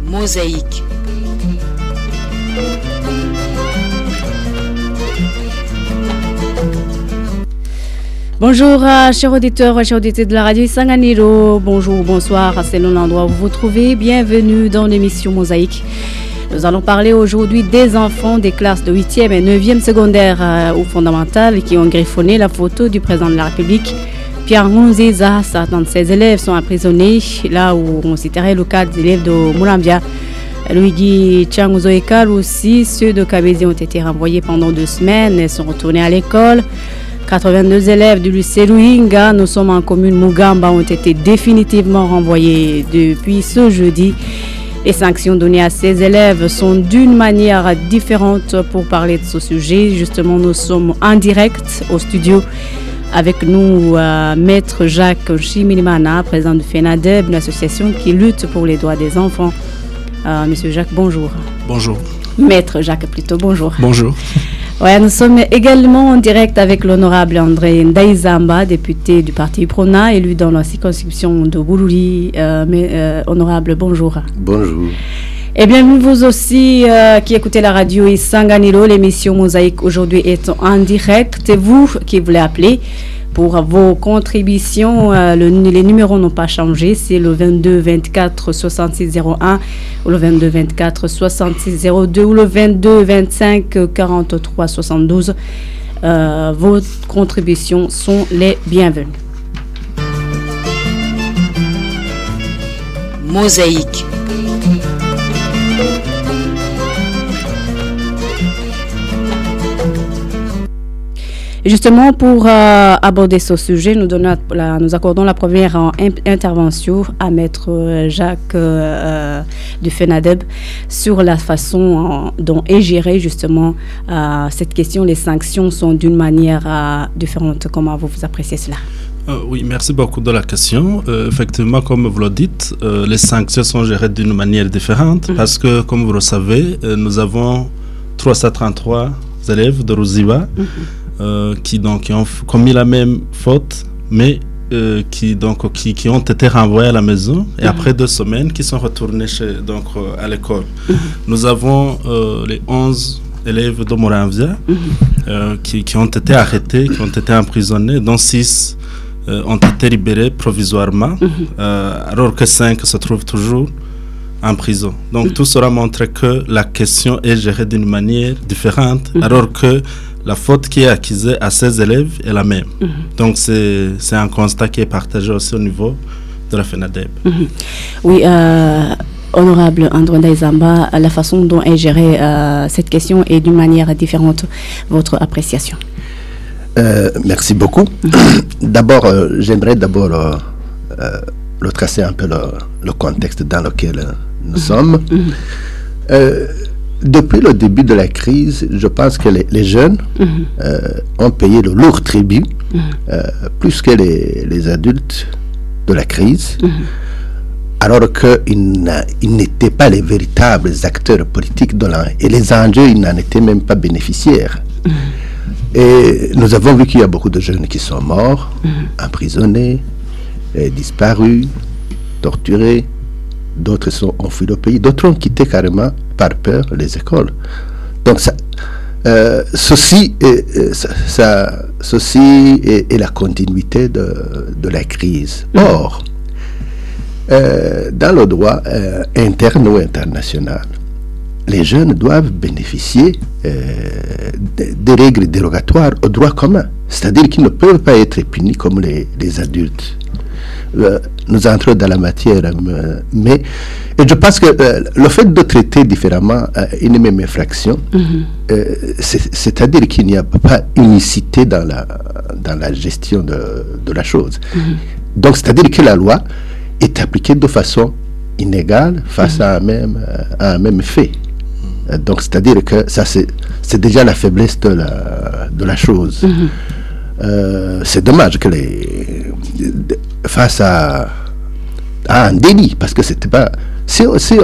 Mosaïque. Bonjour chers auditeurs de la radio Isanganiro. Bonjour, bonsoir, selon l'endroit où vous vous trouvez. Bienvenue dans l'émission Mosaïque. Nous allons parler aujourd'hui des enfants des classes de 8e et 9e secondaire ou fondamentales qui ont griffonné la photo du président de la République. Pierre Nkurunziza, certains de ses élèves sont emprisonnés, là où on citerait le cas des élèves de Murambya. Luigi Changuzoekal aussi, ceux de Kabezi ont été renvoyés pendant 2 semaines et sont retournés à l'école. 82 élèves du lycée Ruhinga, nous sommes en commune Mugamba, ont été définitivement renvoyés depuis ce jeudi. Les sanctions données à ces élèves sont d'une manière différente pour parler de ce sujet. Justement, nous sommes en direct au studio. Avec nous, Maître Jacques Chimilimana, président du FENADEB, une association qui lutte pour les droits des enfants. Monsieur Jacques, bonjour. Bonjour. Maître Jacques, plutôt, bonjour. Bonjour. Ouais, nous sommes également en direct avec l'honorable André Ndaizamba, député du parti UPRONA, élu dans la circonscription de Bururi. Honorable, bonjour. Bonjour. Et bienvenue vous aussi qui écoutez la radio Isanganiro. L'émission Mosaïque aujourd'hui est en direct. Et vous qui voulez appeler pour vos contributions, les numéros n'ont pas changé. C'est le 22 24 66 01 ou le 22 24 66 02 ou le 22 25 43 72. Vos contributions sont les bienvenues. Mosaïque. Justement, pour aborder ce sujet, nous accordons la première intervention à Maître Jacques du FENADEB sur la façon dont est gérée justement cette question. Les sanctions sont d'une manière différente. Comment vous appréciez cela? Oui, merci beaucoup de la question. Effectivement, comme vous le dites, les sanctions sont gérées d'une manière différente parce que, comme vous le savez, nous avons 333 élèves de Ruziba qui ont commis la même faute, mais qui ont été renvoyés à la maison et après 2 semaines qui sont retournés à l'école. Nous avons les 11 élèves de Murambya qui ont été arrêtés, qui ont été emprisonnés, dont 6 ont été libérés provisoirement, alors que 5 se trouvent toujours en prison. Donc tout cela montre que la question est gérée d'une manière différente, alors que la faute qui est accusée à ces élèves est la même. Donc c'est un constat qui est partagé aussi au niveau de la FENADEB. Oui, honorable André Ndaizamba, la façon dont est gérée cette question est d'une manière différente. Votre appréciation? Merci beaucoup. D'abord, j'aimerais retracer un peu le contexte dans lequel nous sommes. Depuis le début de la crise, je pense que les jeunes ont payé le lourd tribut, plus que les adultes de la crise, alors qu'ils n'étaient pas les véritables acteurs politiques et les enjeux, ils n'en étaient même pas bénéficiaires. Et nous avons vu qu'il y a beaucoup de jeunes qui sont morts, emprisonnés, disparus, torturés. D'autres sont enfuis le pays, d'autres ont quitté carrément par peur les écoles. Donc ceci est la continuité de la crise. Or, dans le droit interne ou international, les jeunes doivent bénéficier des règles dérogatoires au droit commun. C'est-à-dire qu'ils ne peuvent pas être punis comme les adultes. Nous entrons dans la matière, mais je pense que le fait de traiter différemment une même infraction, c'est-à-dire qu'il n'y a pas unicité dans la gestion de la chose. Donc, c'est-à-dire que la loi est appliquée de façon inégale face à un même fait. Donc, c'est-à-dire que ça, c'est déjà la faiblesse de la chose. C'est dommage que face à un délit, parce que c'était pas... Si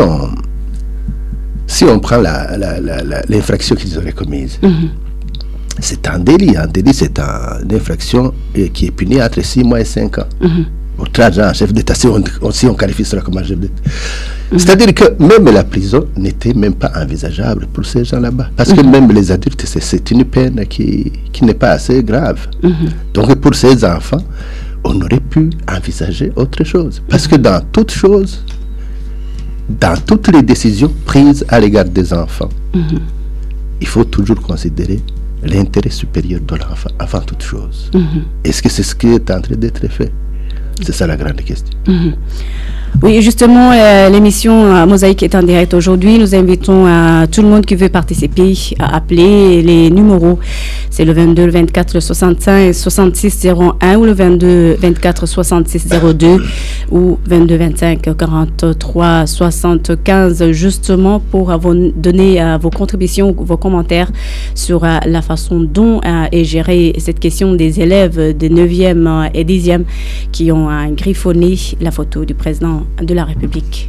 on prend l'infraction qu'ils auraient commise, c'est un délit. Un délit, c'est une infraction qui est punie entre 6 mois et 5 ans. Outrage à un chef d'État, si on qualifie cela comme un chef d'État. C'est-à-dire que même la prison n'était même pas envisageable pour ces gens là-bas. Parce que même les adultes, c'est une peine qui n'est pas assez grave. Donc pour ces enfants, on aurait pu envisager autre chose. Parce que dans toute chose, dans toutes les décisions prises à l'égard des enfants, il faut toujours considérer l'intérêt supérieur de l'enfant avant toute chose. Est-ce que c'est ce qui est en train d'être fait? C'est ça la grande question. Oui, justement, l'émission Mosaïque est en direct aujourd'hui. Nous invitons tout le monde qui veut participer à appeler les numéros. C'est le 22, le 24, le 65, 66 01 ou le 22, 24, 66 02 ou 22, 25, 43, 75, justement pour donner vos contributions, vos commentaires sur la façon dont est gérée cette question des élèves de 9e et 10e qui ont griffonné la photo du président de la République.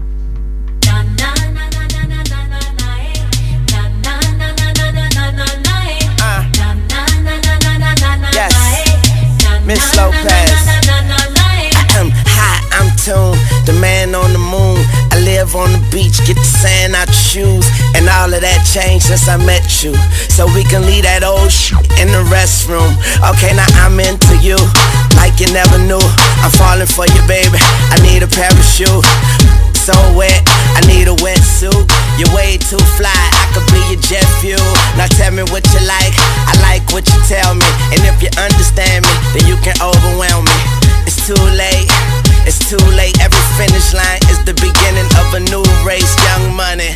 Yes, Miss Lopez. I'm high, I'm tuned, the man on the moon. I live on the beach, get the sand out your shoes. And all of that changed since I met you. So we can leave that old shit in the restroom. Okay, now I'm into you, like you never knew. I'm falling for you, baby, I need a parachute. So wet, I need a wetsuit. You're way too fly, I could be your jet fuel. Now tell me what you like, I like what you tell me. And if you understand me, then you can overwhelm me. It's too late, it's too late. Every finish line is the beginning of a new race. Young Money.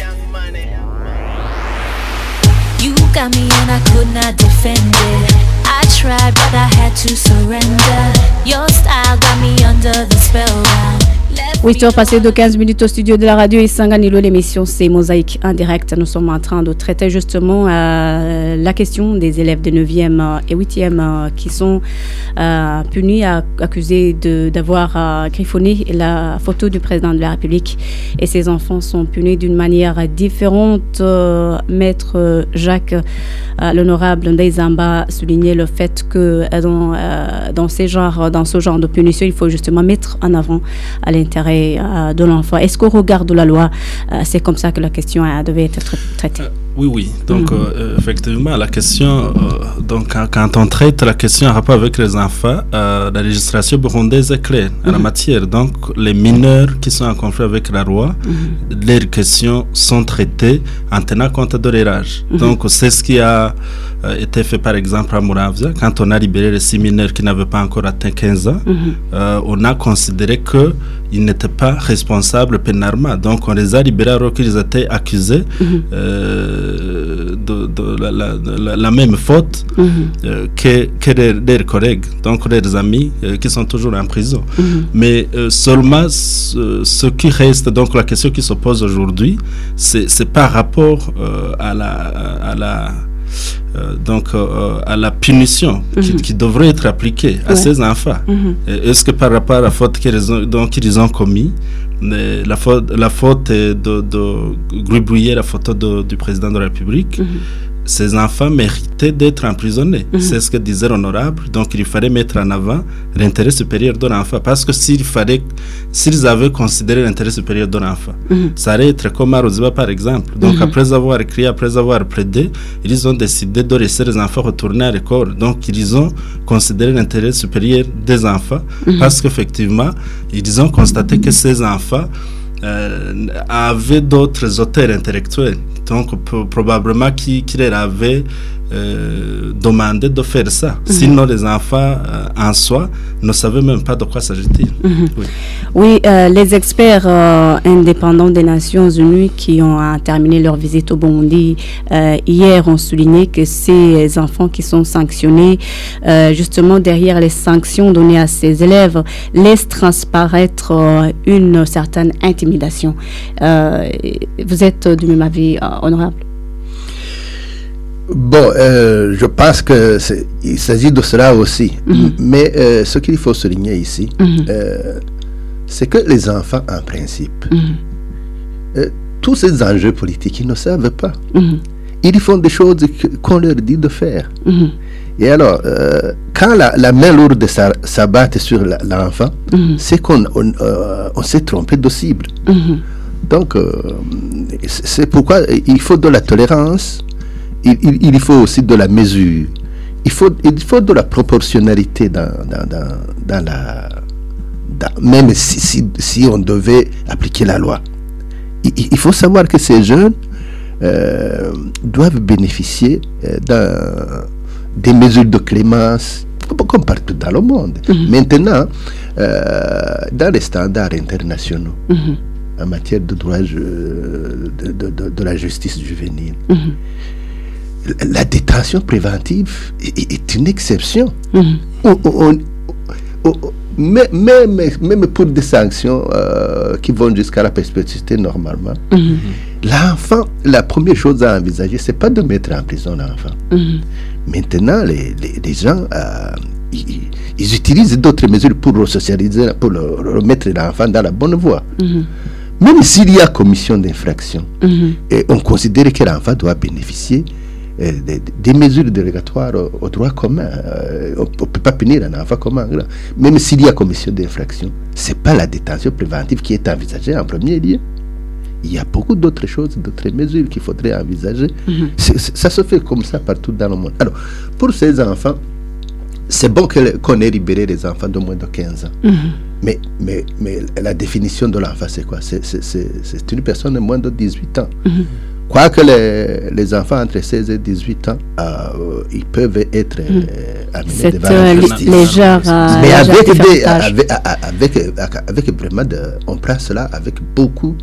You got me and I could not defend it. I tried but I had to surrender. Your style got me under the spellbound. 8h passées de 15 minutes au studio de la radio Isanganilo. L'émission c'est Mosaïque en direct. Nous sommes en train de traiter justement la question des élèves de 9e et 8e qui sont punis, accusés d'avoir griffonné la photo du président de la République. Et ces enfants sont punis d'une manière différente. Maître Jacques, l'honorable Ndaizamba soulignait le fait que dans ce genre de punition, il faut justement mettre en avant à l'intérêt de l'enfant. Est-ce qu'au regard de la loi, c'est comme ça que la question devait être traitée? Oui. Donc, effectivement, la question, quand on traite la question en rapport avec les enfants, la législation burundaise est claire en la matière. Donc, les mineurs qui sont en conflit avec la loi, leurs questions sont traitées en tenant compte de leur âge. Donc, c'est ce qui a été fait, par exemple, à Muramvya. Quand on a libéré les 6 mineurs qui n'avaient pas encore atteint 15 ans, on a considéré qu'ils n'étaient pas responsables pénalement. Donc, on les a libérés alors qu'ils étaient accusés de la même faute que leurs collègues, donc leurs amis qui sont toujours en prison. Mais seulement ce qui reste, donc la question qui se pose aujourd'hui, c'est par rapport à la punition qui devrait être appliquée à ces enfants. Est-ce que par rapport à la faute qu'ils ont commis, la faute est de gribouiller la photo du président de la République, ces enfants méritaient d'être emprisonnés. C'est ce que disait l'honorable. Donc il fallait mettre en avant l'intérêt supérieur de l'enfant. Parce que s'ils avaient considéré l'intérêt supérieur de l'enfant, ça allait être comme à Rosiba par exemple. Donc après avoir écrit, après avoir plaidé, ils ont décidé de laisser les enfants retourner à l'école. Donc ils ont considéré l'intérêt supérieur des enfants parce qu'effectivement, ils ont constaté que ces enfants avaient d'autres auteurs intellectuels. Donc probablement qui leur avaient demandé de faire ça. Sinon les enfants en soi ne savaient même pas de quoi s'agit-il. Oui, les experts indépendants des Nations Unies qui ont terminé leur visite au Burundi hier ont souligné que ces enfants qui sont sanctionnés, justement derrière les sanctions données à ces élèves, laissent transparaître une certaine intimidation. Vous êtes du même avis, honorable? Bon, je pense qu'il s'agit de cela aussi. Mais ce qu'il faut souligner ici, c'est que les enfants, en principe, tous ces enjeux politiques, ils ne savent pas. Ils font des choses qu'on leur dit de faire. Et alors, quand la main lourde s'abatte sur l'enfant, c'est qu'on s'est trompé de cible. Donc, c'est pourquoi il faut de la tolérance, il faut aussi de la mesure, il faut de la proportionnalité même si on devait appliquer la loi. Il faut savoir que ces jeunes doivent bénéficier des mesures de clémence, comme partout dans le monde. Maintenant, dans les standards internationaux, en matière de droit de la justice juvénile, la détention préventive est une exception. Même pour des sanctions qui vont jusqu'à la perpétuité normalement, l'enfant, la première chose à envisager, c'est pas de mettre en prison l'enfant. Maintenant, les gens, ils utilisent d'autres mesures pour resocialiser, pour remettre l'enfant dans la bonne voie. Même s'il y a commission d'infraction, et on considère que l'enfant doit bénéficier des mesures dérogatoires au droit commun. On ne peut pas punir un enfant comme un grand. Même s'il y a commission d'infraction, ce n'est pas la détention préventive qui est envisagée en premier lieu. Il y a beaucoup d'autres choses, d'autres mesures qu'il faudrait envisager. Ça se fait comme ça partout dans le monde. Alors, pour ces enfants, c'est bon qu'on ait libéré les enfants de moins de 15 ans. Mais la définition de l'enfant, c'est quoi? C'est une personne de moins de 18 ans. Quoique les enfants entre 16 et 18 ans, ils peuvent être amenés devant la justice. Mais avec vraiment, on prend cela avec beaucoup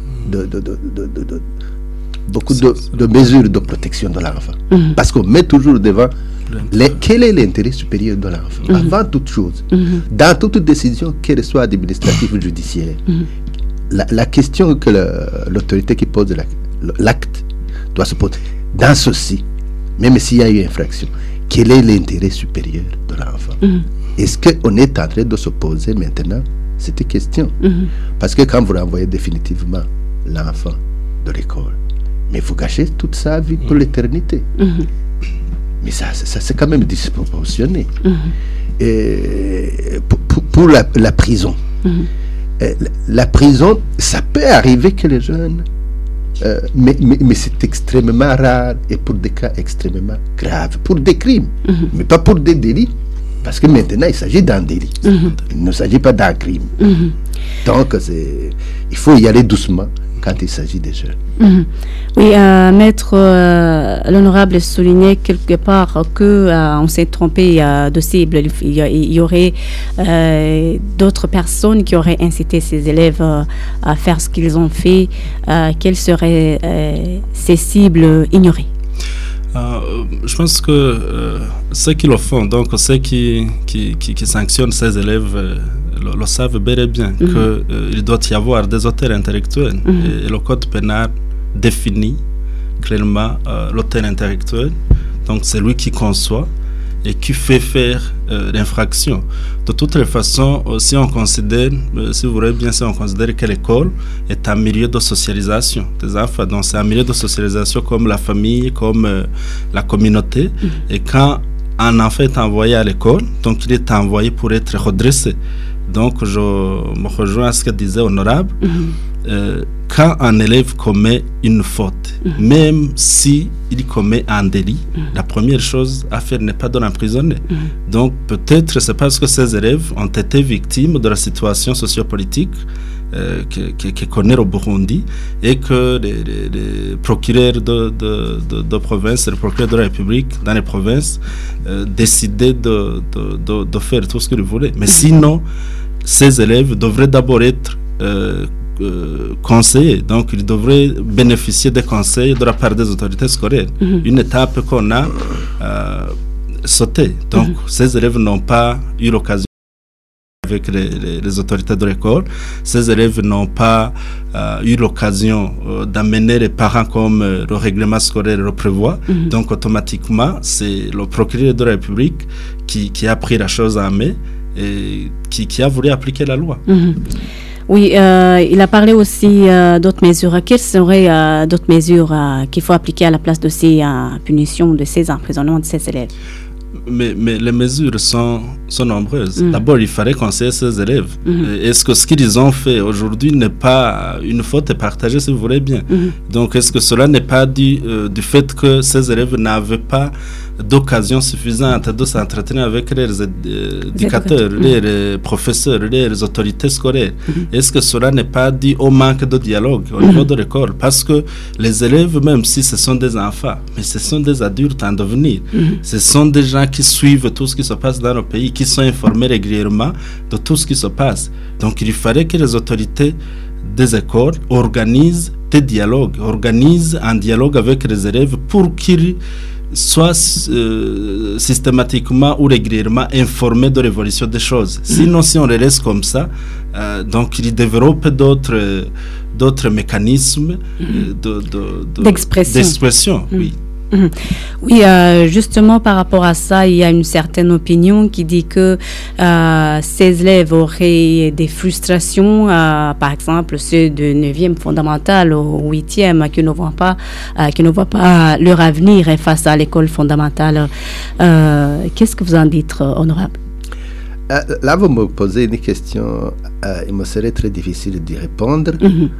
de mesures de protection de l'enfant. Parce qu'on met toujours devant quel est l'intérêt supérieur de l'enfant. Avant toute chose, dans toute décision, qu'elle soit administrative ou judiciaire, la question que l'autorité qui pose l'acte doit se poser dans ceci, même s'il y a eu infraction, quel est l'intérêt supérieur de l'enfant? Est-ce qu'on est en train de se poser maintenant cette question? Parce que quand vous renvoyez définitivement l'enfant de l'école, mais vous gâchez toute sa vie pour l'éternité. Mais ça c'est quand même disproportionné. Et pour la prison, la prison, ça peut arriver que les jeunes, mais c'est extrêmement rare et pour des cas extrêmement graves, pour des crimes, mais pas pour des délits, parce que maintenant il s'agit d'un délit, il ne s'agit pas d'un crime. Donc il faut y aller doucement quand il s'agit des jeunes. Oui, Maître, l'honorable soulignait quelque part qu'on s'est trompé de cible. Il y aurait d'autres personnes qui auraient incité ces élèves à faire ce qu'ils ont fait. Quelles seraient ces cibles ignorées? Je pense que ceux qui le font, donc ceux qui sanctionnent ces élèves, le savent bel et bien qu'il doit y avoir des auteurs intellectuels. Et le code pénal définit clairement l'auteur intellectuel. Donc c'est lui qui conçoit et qui fait faire l'infraction. De toutes les façons, si on considère, si vous voulez bien, si on considère que l'école est un milieu de socialisation des enfants, donc c'est un milieu de socialisation comme la famille, comme la communauté. Et quand un enfant est envoyé à l'école, donc il est envoyé pour être redressé. Donc je me rejoins à ce que disait Honorable. Quand un élève commet une faute, même si il commet un délit, la première chose à faire n'est pas de l'emprisonner. Donc peut-être c'est parce que ces élèves ont été victimes de la situation sociopolitique que connaît le Burundi et que les procureurs de province, les procureurs de la République dans les provinces décidaient de faire tout ce qu'ils voulaient. Mais sinon, ces élèves devraient d'abord être conseillers, donc ils devraient bénéficier des conseils de la part des autorités scolaires. Une étape qu'on a sautée. Donc ces élèves n'ont pas eu l'occasion avec les autorités de l'école. Ces élèves n'ont pas eu l'occasion d'amener les parents comme le règlement scolaire le prévoit. Donc automatiquement, c'est le procureur de la République qui a pris la chose en main et qui a voulu appliquer la loi. Oui, il a parlé aussi d'autres mesures. Quelles seraient d'autres mesures qu'il faut appliquer à la place de ces punitions, de ces emprisonnements de ces élèves? Mais les mesures sont nombreuses. D'abord, il fallait conseiller ces élèves. Est-ce que ce qu'ils ont fait aujourd'hui n'est pas une faute partagée, si vous voulez bien? Donc, est-ce que cela n'est pas du fait que ces élèves n'avaient pas d'occasion suffisante de s'entretenir avec leurs éducateurs, leurs professeurs, leurs autorités scolaires? Est-ce que cela n'est pas dû au manque de dialogue au niveau de l'école? Parce que les élèves, même si ce sont des enfants, mais ce sont des adultes en devenir. Ce sont des gens qui suivent tout ce qui se passe dans le pays, qui sont informés régulièrement de tout ce qui se passe. Donc il fallait que les autorités des écoles organisent des dialogues, organisent un dialogue avec les élèves pour qu'ils soient systématiquement ou régulièrement informés de l'évolution des choses. Sinon, si on les laisse comme ça, donc ils développent d'autres mécanismes d'expression. Oui. Oui, justement par rapport à ça, il y a une certaine opinion qui dit que ces élèves auraient des frustrations, par exemple ceux de 9e fondamentale au 8e qui ne voient pas leur avenir face à l'école fondamentale. Qu'est-ce que vous en dites, honorable? Là, vous me posez une question, il me serait très difficile d'y répondre.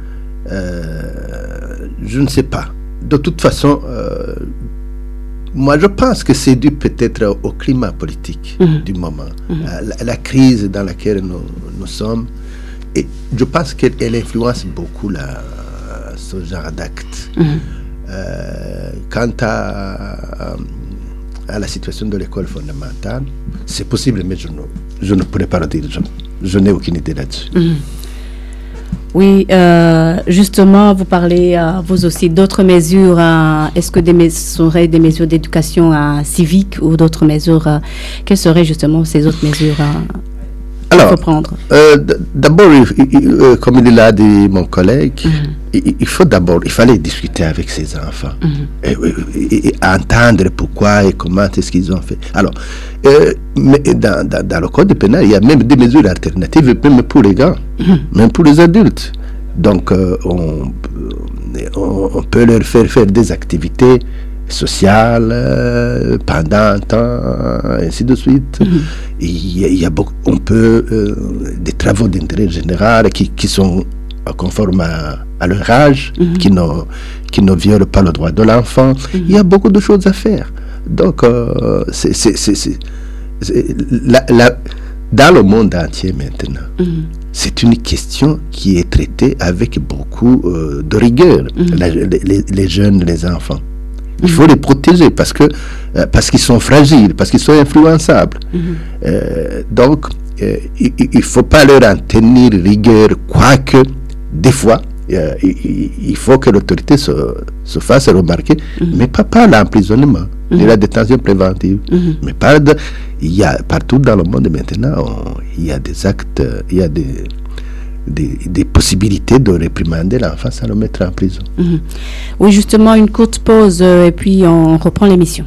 Je ne sais pas. De toute façon, moi je pense que c'est dû peut-être au climat politique du moment, la crise dans laquelle nous sommes, et je pense qu'elle influence beaucoup ce genre d'actes. Quant à la situation de l'école fondamentale, c'est possible, mais je ne pourrais pas le dire, je n'ai aucune idée là-dessus. Oui, justement, vous parlez, vous aussi, d'autres mesures. Est-ce que seraient des mesures d'éducation civique ou d'autres mesures? Quelles seraient justement ces autres mesures qu'il faut prendre? D'abord, comme il l'a dit mon collègue, il fallait discuter avec ces enfants et entendre pourquoi et comment est-ce qu'ils ont fait. Alors, mais dans le code pénal, il y a même des mesures alternatives, même pour les gars, même pour les adultes. Donc, on peut leur faire des activités sociales pendant un temps, ainsi de suite. Il y a beaucoup, des travaux d'intérêt général qui sont conformes à leur âge, qui ne violent pas le droit de l'enfant. Il y a beaucoup de choses à faire. Donc, dans le monde entier maintenant, c'est une question qui est traitée avec beaucoup de rigueur, les jeunes, les enfants. Il faut les protéger parce qu'ils sont fragiles, parce qu'ils sont influençables. Donc, il ne faut pas leur en tenir rigueur, quoique, des fois, il faut que l'autorité se fasse remarquer, mais pas l'emprisonnement, de la détention préventive. Mais il y a partout dans le monde maintenant, il y a des actes, il y a des possibilités de réprimander l'enfant sans le mettre en prison. Oui, justement, une courte pause et puis on reprend l'émission.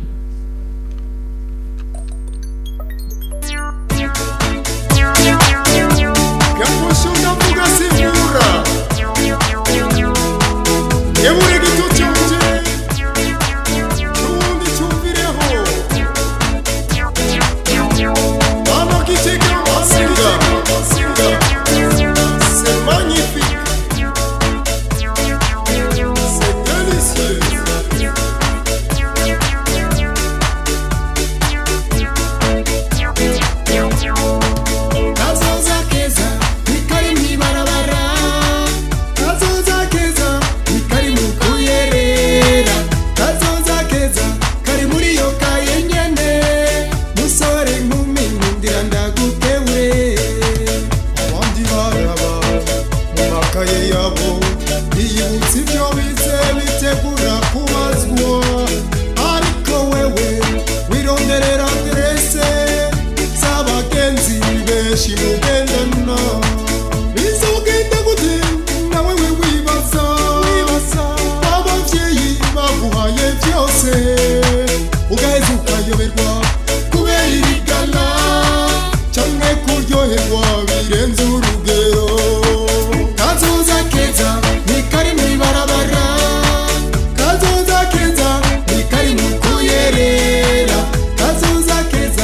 Kazoza keza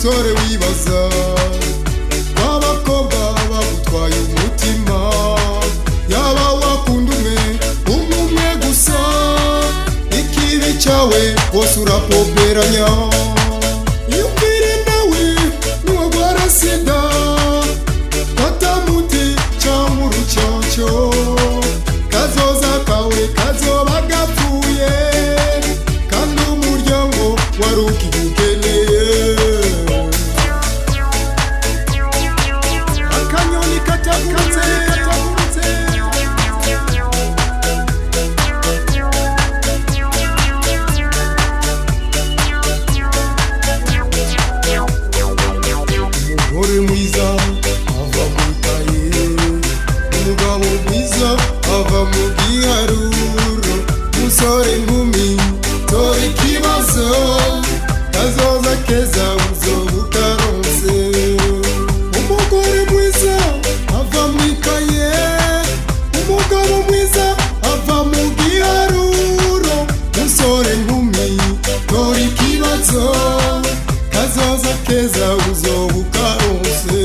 musore wibaza w'abakobwa bagutwaye umutima yaba wakunda umwe gusa ikibi cyawe wose urapoberanya yumvire nawe nuwagwara sida katamuti cyangwa urucyoncyo kazoza kawe kazoba gapfuye kandi umuryango wari ukigukeneye akanyoni katagurutse umugore mwiza ava mu ikaye umugabo mwiza ava mu giharuro umusore nkumi tora ikibazo kazoza keza uzoba utaronse umugore mwiza ava mu ikaye umugabo mwiza ava mu giharuro umusore nkumi tora ikibazo kazoza keza uzoba ukaronse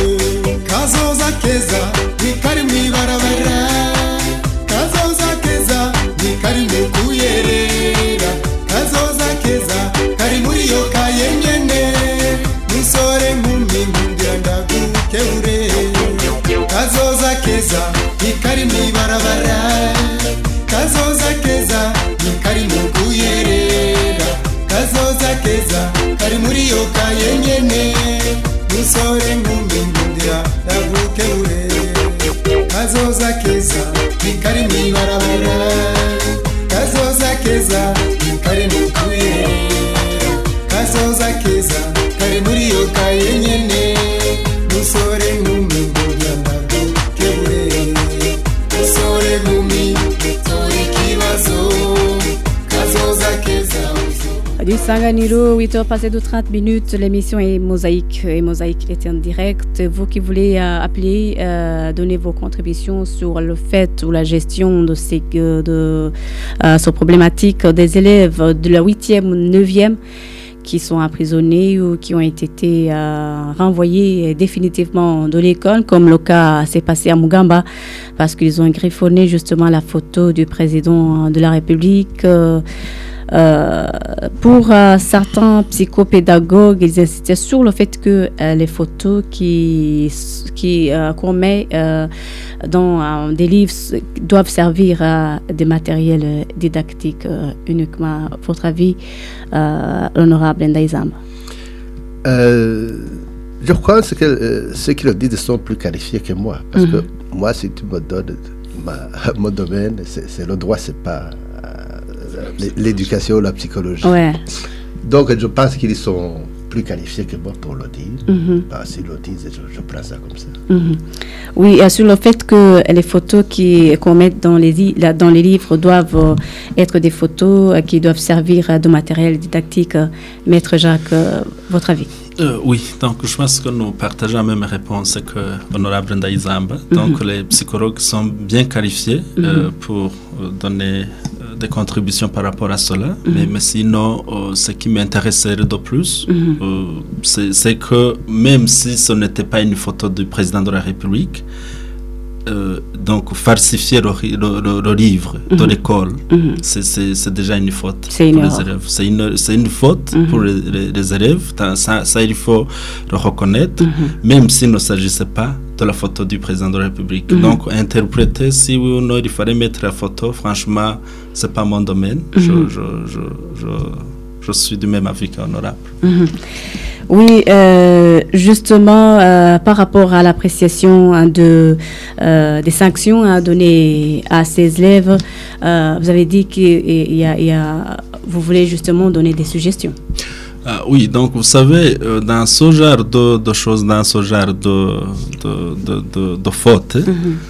kazoza keza nikari mwibarabara kazoza keza nikari mu kuyerera kazoza keza kari muri yo kayenyene musore nkumi nkugira ndagukebure kazoza keza nikari mwibarabara kazoza keza nikari mu kuyerera kazoza keza kari muri yo kayenyene musore nkumi nkundira ndagukebure kazoza keza nikari mwibarabara kazoza keza nikari mu kuyerera kazoza keza kari muri yo kayenyene musore nkumi nkundira ndagukebure musore nkumi tora ikibazo kazoza keza Du Sanganiro, 8h passées de 30 minutes, l'émission est Mosaïque et Mosaïque est en direct. Vous qui voulez appeler, donner vos contributions sur le fait ou la gestion de ces problématiques des élèves de la 8e ou 9e qui sont emprisonnés ou qui ont été renvoyés définitivement de l'école, comme le cas s'est passé à Mugamba, parce qu'ils ont griffonné justement la photo du président de la République. Pour certains psychopédagogues, ils insistaient sur le fait que les photos qu'on met dans des livres doivent servir à des matériels didactiques uniquement. Votre avis, l'honorable Ndaizamba? Je crois que ceux qui le disent sont plus qualifiés que moi. Parce que moi, si tu me donnes mon domaine, c'est le droit, c'est pas l'éducation, la psychologie. Ouais. Donc je pense qu'ils sont plus qualifiés que moi pour le dire. S'ils le disent, je prends ça comme ça. Oui, sur le fait que les photos qu'on met dans les livres doivent être des photos qui doivent servir de matériel didactique. Maître Jacques, votre avis? Oui, donc je pense que nous partageons la même réponse que l'honorable Ndaizamba. Donc les psychologues sont bien qualifiés pour donner des contributions par rapport à cela, mais sinon, ce qui m'intéresserait de plus, c'est que même si ce n'était pas une photo du président de la République, donc falsifier le livre de l'école, c'est déjà une faute pour les élèves. C'est une faute pour les élèves, ça il faut le reconnaître, même s'il ne s'agissait pas de la photo du président de la République. Donc interpréter si oui ou non il fallait mettre la photo, franchement, c'est pas mon domaine. Je suis du même avis qu'honorable. Oui, justement, par rapport à l'appréciation des sanctions à donner à ces élèves, vous avez dit que vous voulez justement donner des suggestions. Oui, donc vous savez, dans ce genre de choses, dans ce genre de fautes,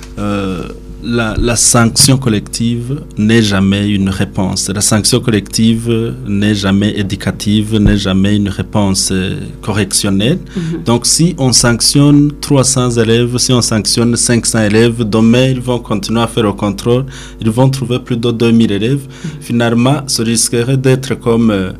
la sanction collective n'est jamais une réponse. La sanction collective n'est jamais éducative, n'est jamais une réponse correctionnelle. Donc si on sanctionne 300 élèves, si on sanctionne 500 élèves, demain ils vont continuer à faire le contrôle, ils vont trouver plus de 2000 élèves. Finalement, ce risquerait d'être comme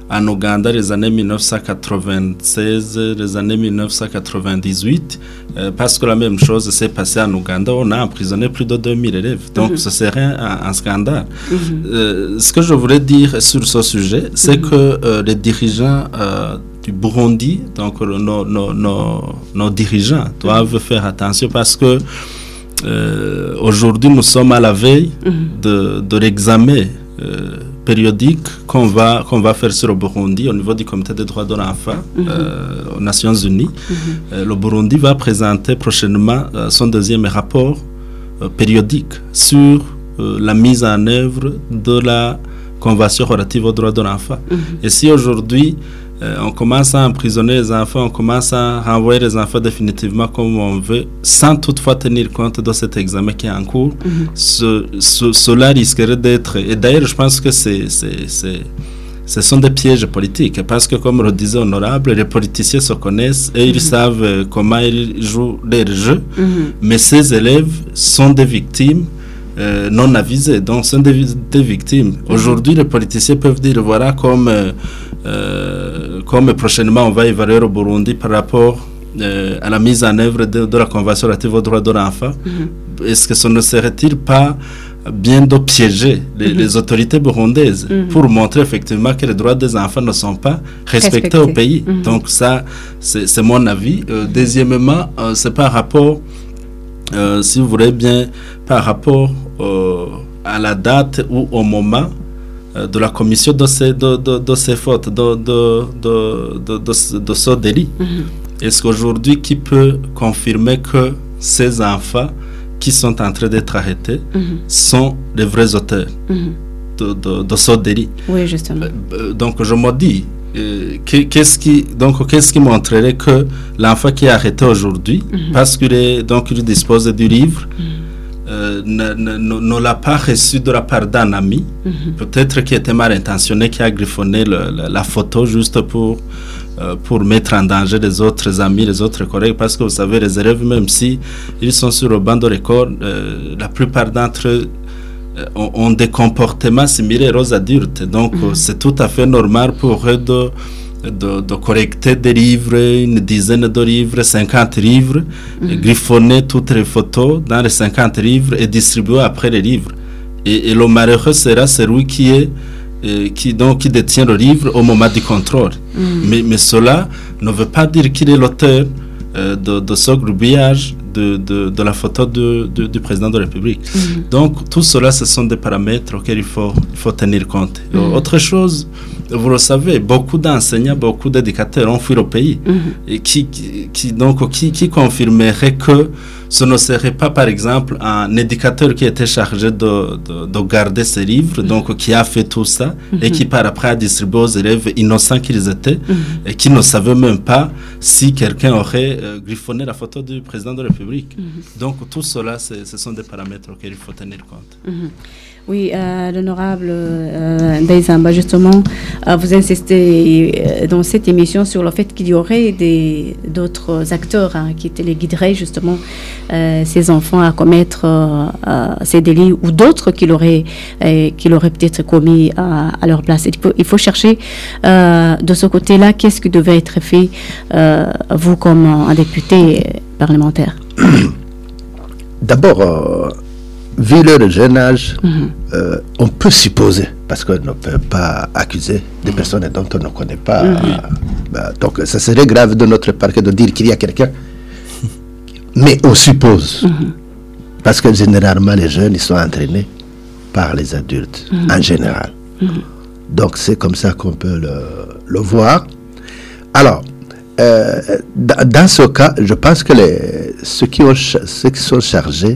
en Ouganda, les années 1996, les années 1998, parce que la même chose s'est passée en Ouganda. On a emprisonné plus de 2000 élèves. Donc, ce serait un scandale. Ce que je voulais dire sur ce sujet, c'est que les dirigeants du Burundi, donc nos dirigeants, doivent faire attention parce que aujourd'hui, nous sommes à la veille de l'examen périodique qu'on va faire sur le Burundi au niveau du Comité des droits de l'enfant aux Nations Unies. Le Burundi va présenter prochainement son deuxième rapport périodique sur la mise en œuvre de la Convention relative aux droits de l'enfant. Et si aujourd'hui on commence à emprisonner les enfants, on commence à renvoyer les enfants définitivement comme on veut, sans toutefois tenir compte de cet examen qui est en cours, cela risquerait d'être... Et d'ailleurs, je pense que ce sont des pièges politiques, parce que comme le disait Honorable, les politiciens se connaissent et ils savent comment ils jouent leur jeu, mais ces élèves sont des victimes non avisées, donc sont des victimes. Aujourd'hui, les politiciens peuvent dire, voilà, comme prochainement on va évaluer au Burundi par rapport à la mise en œuvre de la Convention relative aux droits de l'enfant, est-ce que ce ne serait-il pas bien de piéger les autorités burundaises pour montrer effectivement que les droits des enfants ne sont pas respectés au pays? Donc ça, c'est mon avis. Deuxièmement, c'est par rapport, si vous voulez bien, par rapport à la date ou au moment de la commission de ces fautes, de ce délit. Est-ce qu'aujourd'hui, qui peut confirmer que ces enfants qui sont en train d'être arrêtés sont les vrais auteurs de ce délit? Oui, justement. Donc, je me dis, qu'est-ce qui montrerait que l'enfant qui est arrêté aujourd'hui, parce qu'il dispose du livre, ne l'a pas reçu de la part d'un ami, peut-être qui était mal intentionné, qui a griffonné la photo juste pour mettre en danger les autres amis, les autres collègues, parce que vous savez, les élèves, même si ils sont sur le banc de l'école, la plupart d'entre eux ont des comportements similaires aux adultes. Donc, c'est tout à fait normal pour eux de collecter des livres, une dizaine de livres, 50 livres, griffonner toutes les photos dans les 50 livres et distribuer après les livres. Et le malheureux sera celui qui détient le livre au moment du contrôle. Mais cela ne veut pas dire qu'il est l'auteur de ce gribouillage de la photo du président de la République. Donc, tout cela, ce sont des paramètres auxquels il faut tenir compte. Autre chose, vous le savez, beaucoup d'enseignants, beaucoup d'éducateurs ont fui le pays et qui confirmerait que ce ne serait pas, par exemple, un éducateur qui était chargé de garder ces livres, donc qui a fait tout ça et qui par après a distribué aux élèves innocents qu'ils étaient et qui ne savaient même pas si quelqu'un aurait griffonné la photo du président de la République. Donc tout cela, ce sont des paramètres auxquels il faut tenir compte. Oui, l'honorable Ndaïsamba, justement, vous insistez dans cette émission sur le fait qu'il y aurait d'autres acteurs qui téléguideraient justement ces enfants à commettre ces délits, ou d'autres qui l'auraient peut-être commis à leur place. Il faut chercher de ce côté-là qu'est-ce qui devait être fait, vous comme un député parlementaire. D'abord, vu leur jeune âge, on peut supposer, parce qu'on ne peut pas accuser des personnes dont on ne connaît pas. Donc, ça serait grave de notre part de dire qu'il y a quelqu'un. Mais on suppose. Parce que généralement, les jeunes, ils sont entraînés par les adultes, en général. Donc, c'est comme ça qu'on peut le voir. Alors, dans ce cas, je pense que ceux qui sont chargés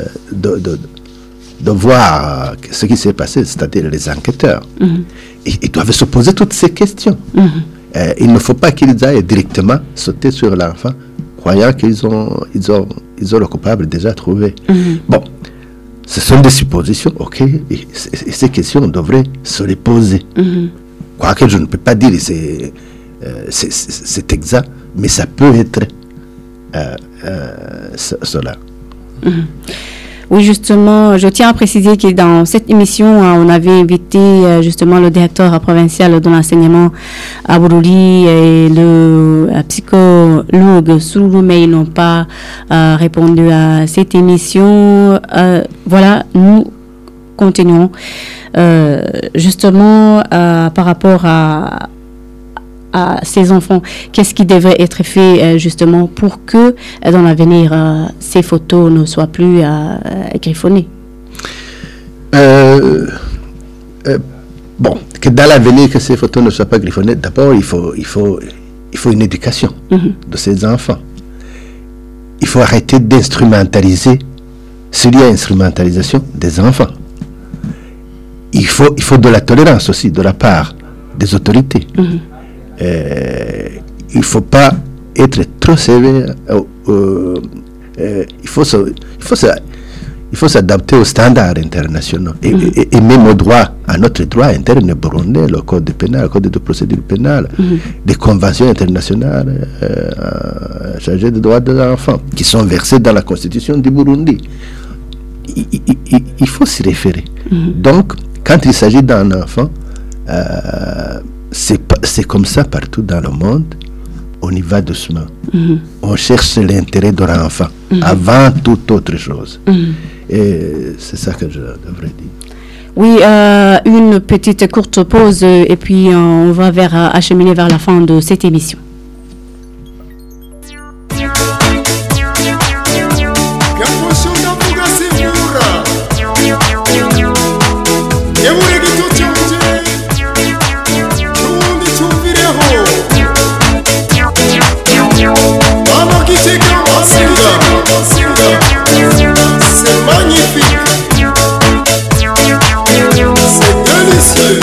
de voir ce qui s'est passé, c'est-à-dire les enquêteurs, ils doivent se poser toutes ces questions. Il ne faut pas qu'ils aillent directement sauter sur l'enfant, croyant qu'ils ont le coupable déjà trouvé. Bon, ce sont des suppositions, ok, et ces questions, on devrait se les poser. Quoique je ne peux pas dire c'est exact, mais ça peut être cela. Oui, justement, je tiens à préciser que dans cette émission, on avait invité justement le directeur provincial de l'enseignement à Bururi et le psychologue Soulou, mais ils n'ont pas répondu à cette émission. Voilà, nous continuons justement par rapport à ces enfants, qu'est-ce qui devrait être fait justement pour que dans l'avenir ces photos ne soient plus griffonnées? Bon, que dans l'avenir que ces photos ne soient pas griffonnées, d'abord il faut une éducation de ces enfants. Il faut arrêter d'instrumentaliser, s'il y a instrumentalisation des enfants. Il faut de la tolérance aussi de la part des autorités. Il ne faut pas être trop sévère. Il faut s'adapter aux standards internationaux et même au droit, à notre droit interne burundais, le code pénal, le code de procédure pénale, des conventions internationales chargées des droits de l'enfant qui sont versées dans la constitution du Burundi. Il faut s'y référer. Donc, quand il s'agit d'un enfant, c'est comme ça partout dans le monde. On y va doucement. On cherche l'intérêt de l'enfant avant toute autre chose. Et c'est ça que je devrais dire. Oui, une petite courte pause et puis on va acheminer vers la fin de cette émission. C'est magnifique, c'est délicieux.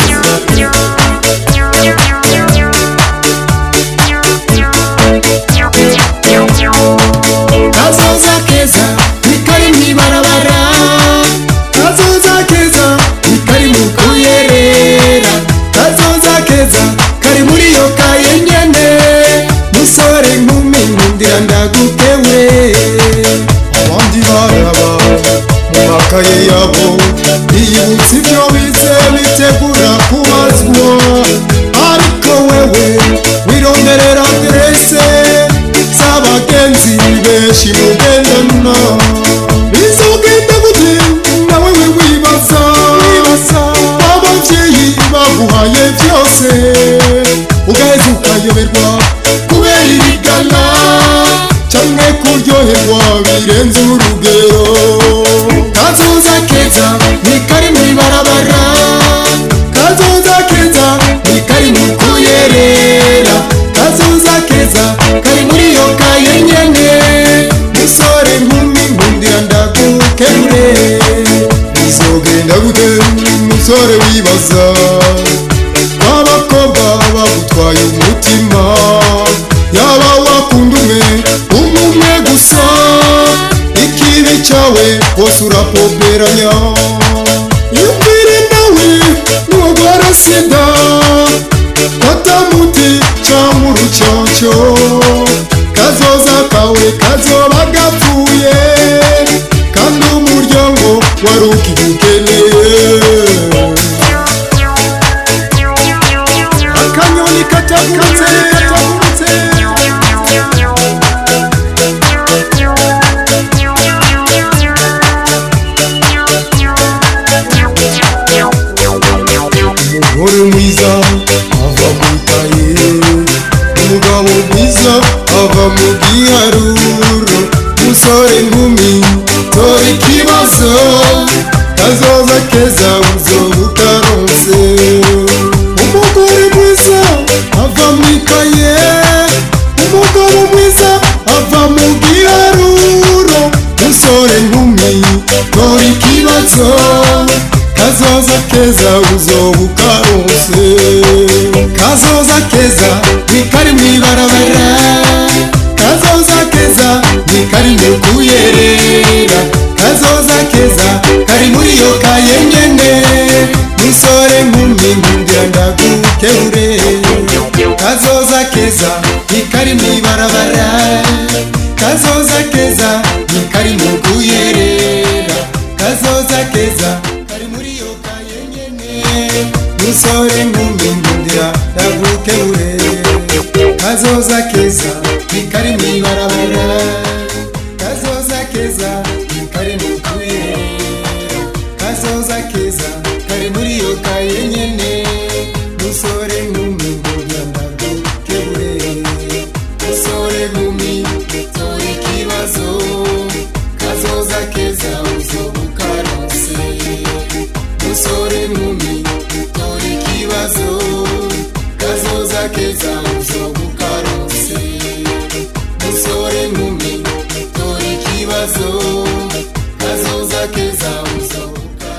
Kazoza keza nikari mwibarabara, kazoza keza nikari mukuyerera, kazoza keza kari muri yo kayenyene, musore nkumi nkundira ndagutewe. Abandi baraba mu makaye yabo biyibutsa ibyo bize bitegura kubazwa, ariko wewe wironderera aderese z'abagenzi benshi mugendana. Bizogenda gute nawe wibaza ababyeyi baguhaye byose ugaheza ukayoberwa kubera irigana cyangwa kuryoherwa birenze urugero. Kazoza keza nikari mwibarabara, kazoza keza nikari mukuyerera, kazoza keza kari muri yo kayenyene, musore nkumi nkundira ndagukenure. Bizogenda gute musore wibaza abakobwa bagutwaye umutima, yaba wakunda umwe gusa, ikibi cyawe wose urapoberanya. Yumvire nawe nugwara sida, watamuti cyangwa urucyoncyo, kazoza kawe kazoba gapfuye kandi umuryango wari ukibukeneye. Akanyoni katagurutse umugore mwiza ava mu ikaye, umugabo mwiza ava mu giharuro, musore nkumi dore ikibazo, kazoza keza uzoba utaronse. Umugore mwiza ava mu ikaye, umugabo mwiza ava mu giharuro, musore nkumi dore ikibazo, kazoza keza uzoba ukaronse. Kazoza keza nikari mwibarabara, kazoza keza nikari mukuyerera, kazoza keza kari muri yo kayenyene, musore nkumi nkundira ndagukenure. Kazoza keza nikari mwibarabara, kazoza keza nikari mukuyerera. kazoza keza kari muri yo kayenyene musore nkumi nkundira ndagukebure kazoza keza kari mwibarabara kazoza keza kari mutuye kazoza keza kari muri yo kayenyene musore nkumi nkundira ndagukebure musore nkumi tori kibazo kazoza keza uzobukaronse musore nkumi tori kibazo kazoza keza uzobukaronse musore nkumi tori kibazo kazoza keza uzobukaronse.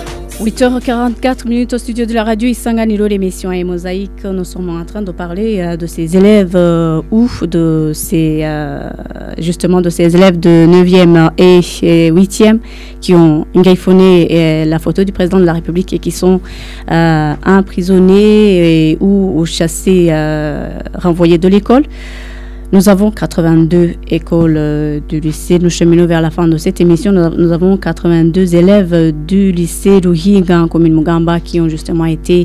8h44 au studio de la radio Isanganiro, l'émission est Mosaïque. Nous sommes en train de parler de ces élèves ou de ces justement de ces élèves de 9e et 8e qui ont griffonné la photo du président de la République et qui sont emprisonnés ou chassés, renvoyés de l'école. Nous avons 82 écoles du lycée. Nous cheminons vers la fin de cette émission. Nous avons 82 élèves du lycée Ruhinga en commune Mugamba qui ont justement été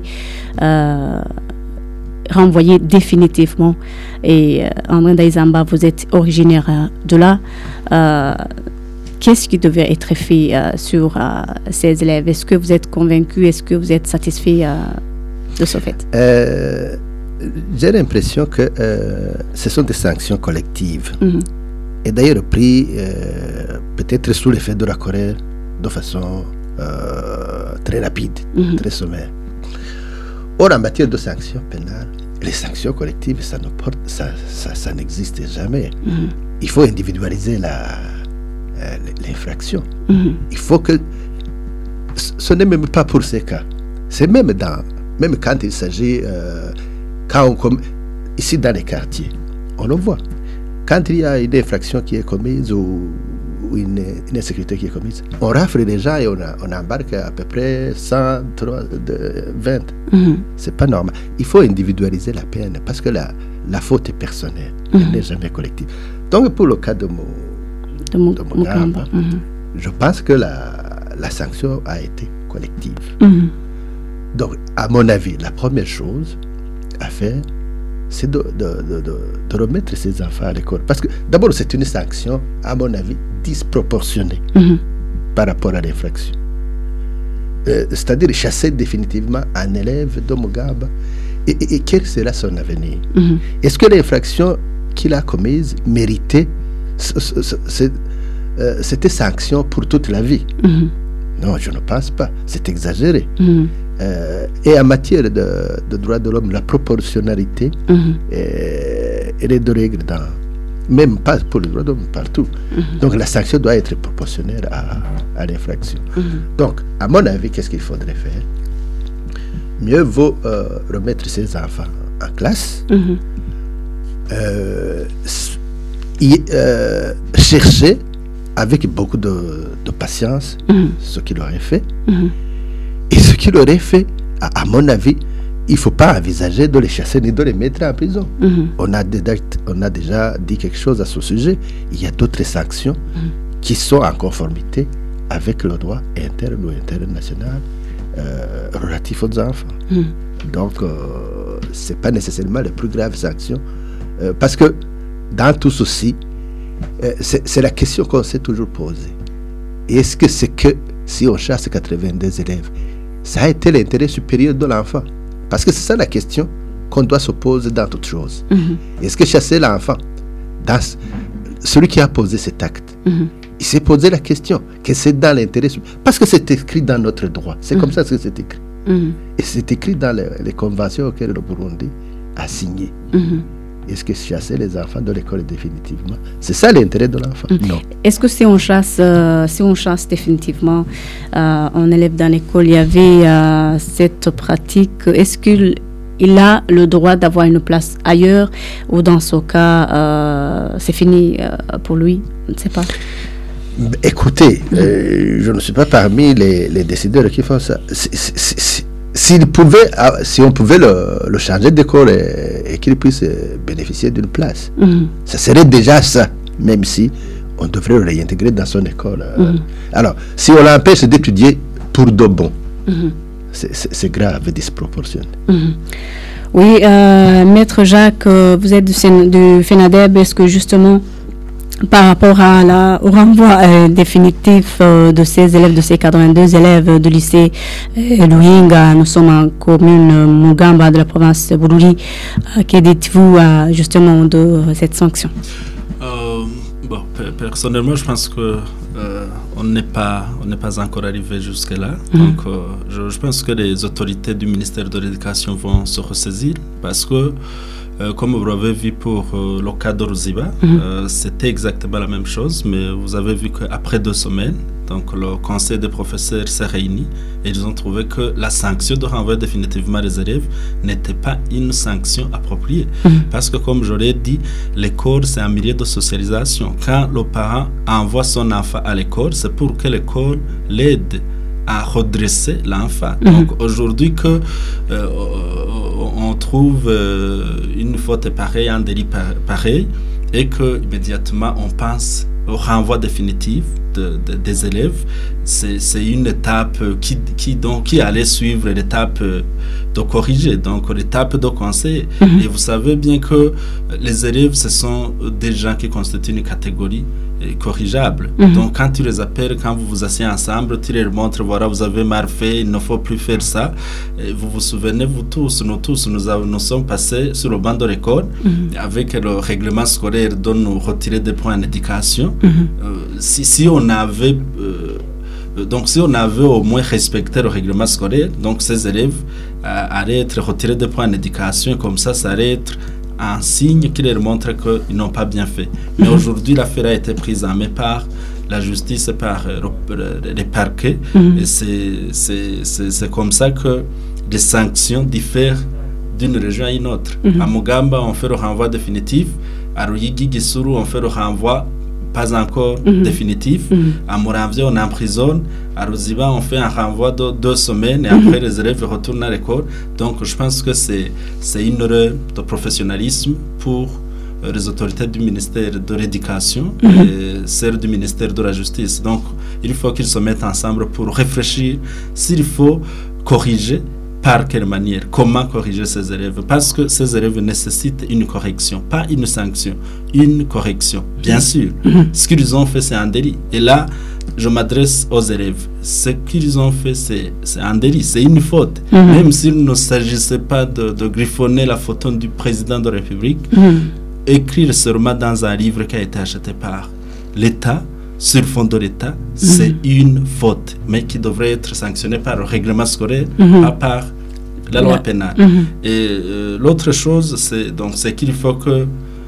renvoyés définitivement. Et André Daizamba, vous êtes originaire de là. Qu'est-ce qui devait être fait sur ces élèves? Est-ce que vous êtes convaincu? Est-ce que vous êtes satisfait de ce fait? J'ai l'impression que ce sont des sanctions collectives. Et d'ailleurs pris peut-être sous l'effet de la colère de façon très rapide, très sommaire. Or, en matière de sanctions pénales, les sanctions collectives, ça n'existe jamais. Il faut individualiser l'infraction. Il faut que... Ce n'est même pas pour ces cas. C'est même quand il s'agit... ici dans les quartiers, on le voit. Quand il y a une infraction qui est commise ou une insécurité qui est commise, on rafle les gens et on embarque à peu près 120. C'est pas normal. Il faut individualiser la peine parce que la faute est personnelle, elle n'est jamais collective. Donc pour le cas de Mugamba, je pense que la sanction a été collective. Donc à mon avis, la première chose à faire, c'est de remettre ces enfants à l'école. Parce que d'abord, c'est une sanction, à mon avis, disproportionnée par rapport à l'infraction. C'est-à-dire chasser définitivement un élève de Mugamba. Et quel sera son avenir? Est-ce que l'infraction qu'il a commise méritait cette sanction pour toute la vie? Non, je ne pense pas. C'est exagéré. Et en matière de droits de l'homme, la proportionnalité, elle est de règle même pas pour les droits de l'homme, partout. Donc la sanction doit être proportionnelle à l'infraction. Donc, à mon avis, qu'est-ce qu'il faudrait faire? Mieux vaut remettre ses enfants en classe, chercher avec beaucoup de patience ce qu'il aurait fait. Et ce qu'il aurait fait, à mon avis, il ne faut pas envisager de les chasser ni de les mettre en prison. On a déjà dit quelque chose à ce sujet. Il y a d'autres sanctions qui sont en conformité avec le droit interne ou international relatif aux enfants. Donc, ce n'est pas nécessairement les plus graves sanctions. Parce que dans tout ceci, c'est la question qu'on s'est toujours posée. Est-ce que c'est que si on chasse 82 élèves, ça a été l'intérêt supérieur de l'enfant? Parce que c'est ça la question qu'on doit se poser dans toute chose. Est-ce que chasser l'enfant, celui qui a posé cet acte, il s'est posé la question que c'est dans l'intérêt supérieur? Parce que c'est écrit dans notre droit. C'est comme ça que c'est écrit. Et c'est écrit dans les conventions auxquelles le Burundi a signé. Est-ce que chasser les enfants de l'école définitivement, c'est ça l'intérêt de l'enfant? Non. Est-ce que si on chasse définitivement un élève dans l'école, il y avait cette pratique, est-ce qu'il a le droit d'avoir une place ailleurs ou dans ce cas, c'est fini pour lui? Je ne sais pas. Écoutez, je ne suis pas parmi les décideurs qui font ça. Si on pouvait le changer d'école et qu'il puisse bénéficier d'une place, ça serait déjà ça, même si on devrait le réintégrer dans son école. Alors, si on l'empêche d'étudier pour de bon. C'est grave et disproportionné. Oui, Maître Jacques, vous êtes du FENADEB. Est-ce que justement, par rapport au renvoi définitif de ces élèves, de ces 82 élèves du lycée Luyinga, nous sommes en commune Mugamba de la province de Bururi, que dites-vous justement de cette sanction? Personnellement, je pense que on n'est pas encore arrivé jusque-là. Donc, je pense que les autorités du ministère de l'Éducation vont se ressaisir parce que, comme vous l'avez vu pour le cas de Ruziba, c'était exactement la même chose, mais vous avez vu qu'après 2 semaines, donc le conseil des professeurs s'est réuni et ils ont trouvé que la sanction de renvoi définitivement les élèves n'était pas une sanction appropriée. Parce que comme je l'ai dit, l'école c'est un milieu de socialisation. Quand le parent envoie son enfant à l'école, c'est pour que l'école l'aide à redresser l'enfant. Donc aujourd'hui que on trouve une faute pareille, un délit pareil, et que immédiatement on pense au renvoi définitif des élèves, c'est une étape qui allait suivre l'étape de corriger, donc l'étape de conseiller. Et vous savez bien que les élèves, ce sont des gens qui constituent une catégorie corrigeable. Donc quand tu les appelles, quand vous vous asseyez ensemble, tu leur montres, voilà, vous avez mal fait, il ne faut plus faire ça. Et vous vous souvenez, nous tous, nous sommes passés sur le banc de l'école avec le règlement scolaire dont nous retirer des points en éducation. Si on avait au moins respecté le règlement scolaire, donc ces élèves allaient être retirés des points en éducation, comme ça allait être un signe qui leur montre qu'ils n'ont pas bien fait. Mais aujourd'hui, l'affaire a été prise en main par la justice, par les parquets, et c'est comme ça que les sanctions diffèrent d'une région à une autre. À Mugamba, on fait le renvoi définitif. À Ruyigi, Gisuru, on fait le renvoi pas encore définitif. À Muramvya, on emprisonne. À Ruziba, on fait un renvoi de 2 semaines et après les élèves retournent à l'école. Donc je pense que c'est une erreur de professionnalisme pour les autorités du ministère de l'Éducation et celles du ministère de la Justice. Donc il faut qu'ils se mettent ensemble pour réfléchir s'il faut corriger. Par quelle manière? Comment corriger ces élèves? Parce que ces élèves nécessitent une correction, pas une sanction, une correction. Bien sûr, ce qu'ils ont fait, c'est un délit. Et là, je m'adresse aux élèves. Ce qu'ils ont fait, c'est un délit, c'est une faute. Même s'il ne s'agissait pas de griffonner la photo du président de la République, écrire seulement dans un livre qui a été acheté par l'État, sur le fond de l'État, c'est une faute, mais qui devrait être sanctionnée par le règlement scolaire, pas par la loi pénale. Et l'autre chose, c'est qu'il faut que